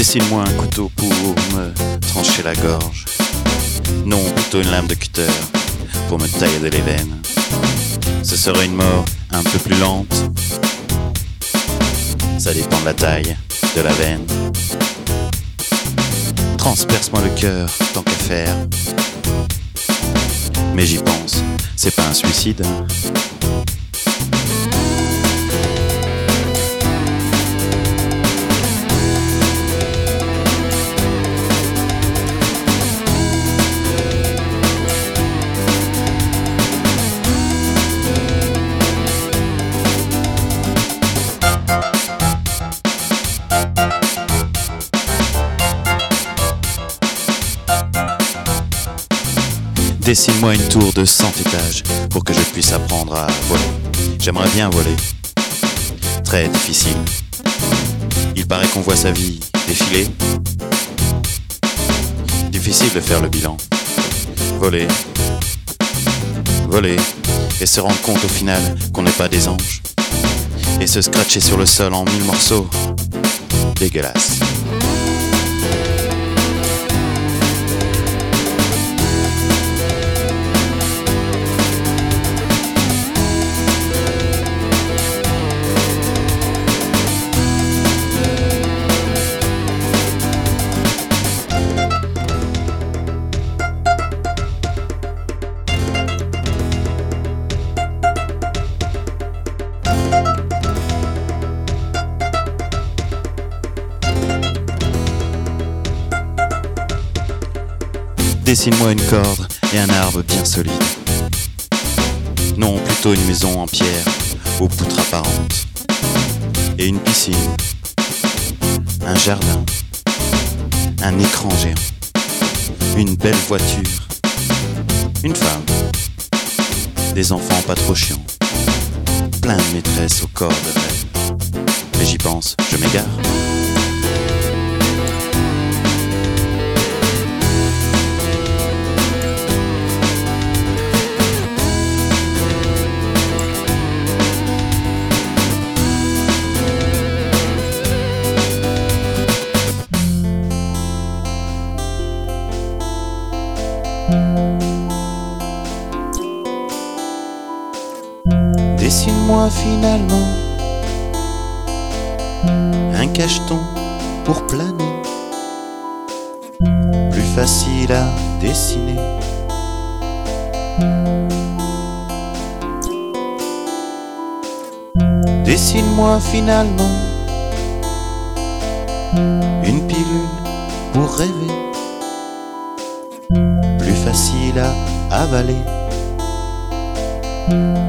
Dessine-moi un couteau pour me trancher la gorge. Non, plutôt une lame de cutter pour me tailler les veines. Ce serait une mort un peu plus lente. Ça dépend de la taille de la veine. Transperce-moi le cœur, tant qu'à faire. Mais j'y pense, c'est pas un suicide. Dessine-moi une tour de 100 étages pour que je puisse apprendre à voler. J'aimerais bien voler. Très difficile. Il paraît qu'on voit sa vie défiler. Difficile de faire le bilan. Voler. Voler. Et se rendre compte au final qu'on n'est pas des anges. Et se scratcher sur le sol en 1000 morceaux. Dégueulasse. Dessine-moi une corde et un arbre bien solide. Non, plutôt une maison en pierre, aux poutres apparentes. Et une piscine, un jardin, un écran géant, une belle voiture, une femme, des enfants pas trop chiants, plein de maîtresses au corps de rêve. Mais j'y pense, je m'égare. Dessine-moi finalement un cacheton pour planer, plus facile à dessiner. Dessine-moi finalement une pilule pour rêver, plus facile à avaler.